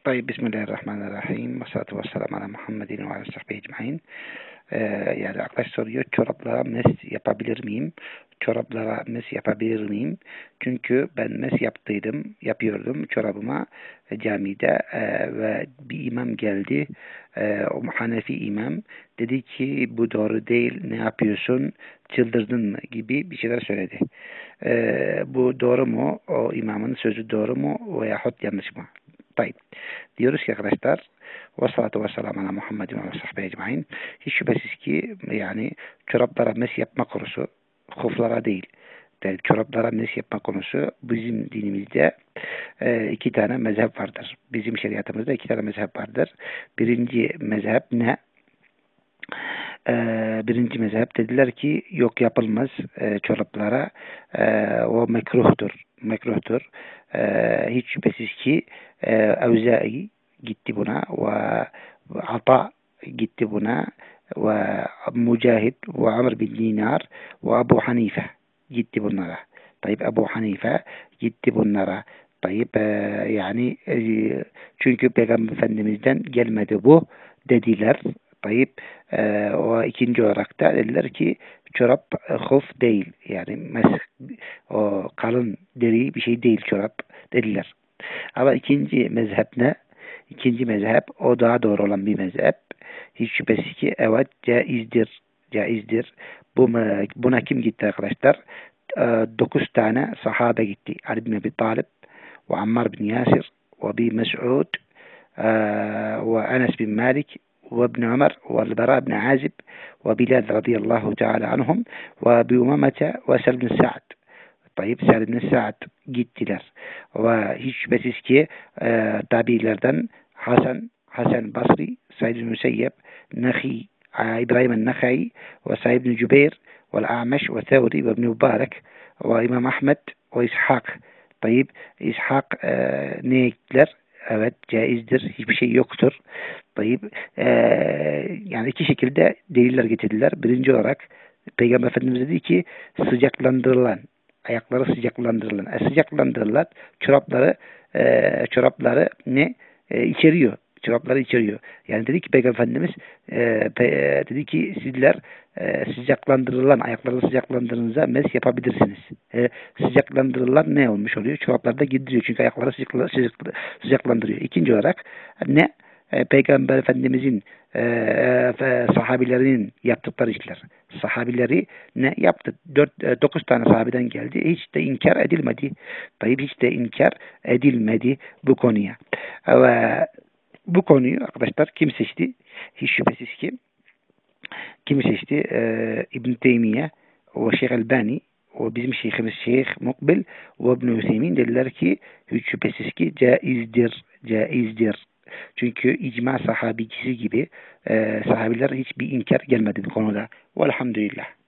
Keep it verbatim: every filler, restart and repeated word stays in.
طيب بسم الله الرحمن الرحim. Ve salatu ve selamu ala Muhammedin ve ala sahbihi ecmaîn. Ee, yani arkadaş soruyor, çoraplara mes yapabilir miyim? Çoraplara mes yapabilir miyim? Çünkü ben mes yaptıydım, yapıyordum çorabıma e, camide e, ve bir imam geldi. E, o Hanefi imam dedi ki bu doğru değil, ne yapıyorsun? Çıldırdın mı? Gibi bir şeyler söyledi. E, bu doğru mu? O imamın sözü doğru mu? Veyahut yanlış mı? Tayyip. Diyoruz ki arkadaşlar ve salatu ve selamu ala Muhammedin ve sahbihi ecmaîn. Hiç şüphesiz ki yani çoraplara mes yapma konusu huflara değil. Yani çoraplara mes yapma konusu bizim dinimizde e, iki tane mezhep vardır. Bizim şeriatımızda iki tane mezhep vardır. Birinci mezhep ne? Ee, birinci mezhep dediler ki yok yapılmaz e, çoraplara e, o mekruhtur. Mekruhtur. E, hiç şüphesiz ki e, Evzai gitti buna ve Ata gitti buna ve Mücahid ve Amr bin Dinar ve Ebu Hanife gitti bunlara. Tayyip Ebu Hanife gitti bunlara. Tayyip e, yani e, çünkü Peygamber Efendimiz'den gelmedi bu dediler. Tayyip e, o ikinci olarak da dediler ki çorap e, huf değil. Yani mes, o kalın deri bir şey değil çorap dediler. Ama ikinci mezhep ne? İkinci mezhep o daha doğru olan bir mezhep. Hiç şüphesiz ki evet caizdir. Caizdir. Bu, buna kim gitti arkadaşlar? E, dokuz tane sahabe gitti. Ali bin Abi Talib ve Ammar bin Yasir ve bin Mes'ud ve Enes bin Malik وابن عمر والبراء بن عازب وبلال رضي الله تعالى عنهم وبأمامة وسهل بن سعد. Tayyip Sa'd bin Sa'd gittiler. Ve hiç şüphesiz ki e, tabiilerden Hasan, Hasan Basri, Said bin Müseyyep, Nahi, İbrahim el-Nakhai ve Said bin Cübeyr ve A'meş ve Thawri ve İbn Mübarek ve İmam Ahmed ve İshak. Tayyip İshak e, ne gittiler? Evet caizdir. Hiçbir şey yoktur. Tayyip e, yani iki şekilde deliller getirdiler. Birinci olarak Peygamber Efendimiz dedi ki sıcaklandırılan ayakları sıcaklandırılan e, sıcaklandırılan çorapları e, çorapları ne e, içeriyor. Çorapları içeriyor. Yani dedi ki Peygamber Efendimiz e, pe, e, dedi ki sizler e, sıcaklandırılan ayakları sıcaklandırınca mes yapabilirsiniz. E, sıcaklandırılan ne olmuş oluyor? Çoraplarda giydiriyor. Çünkü ayakları sıcak, sıcak, sıcaklandırıyor. İkinci olarak ne? E, Peygamber Efendimizin e, e, sahabilerinin yaptıkları işler. Sahabileri ne yaptı? Dört, e, dokuz tane sahabeden geldi. Hiç de inkar edilmedi. Tayyip hiç de inkar edilmedi bu konuya. Ve bu konuyu arkadaşlar kim seçti? Hiç şüphesiz ki kim seçti? Ee, İbn Teymiye ve Şeyh Elbani o bizim şeyhimiz Şeyh Mukbil ve İbn Hüseyin dediler ki hiç şüphesiz ki caizdir. Caizdir. Çünkü icma sahabicisi gibi e, sahabiler hiçbir inkar gelmedi bu konuda. Velhamdülillah.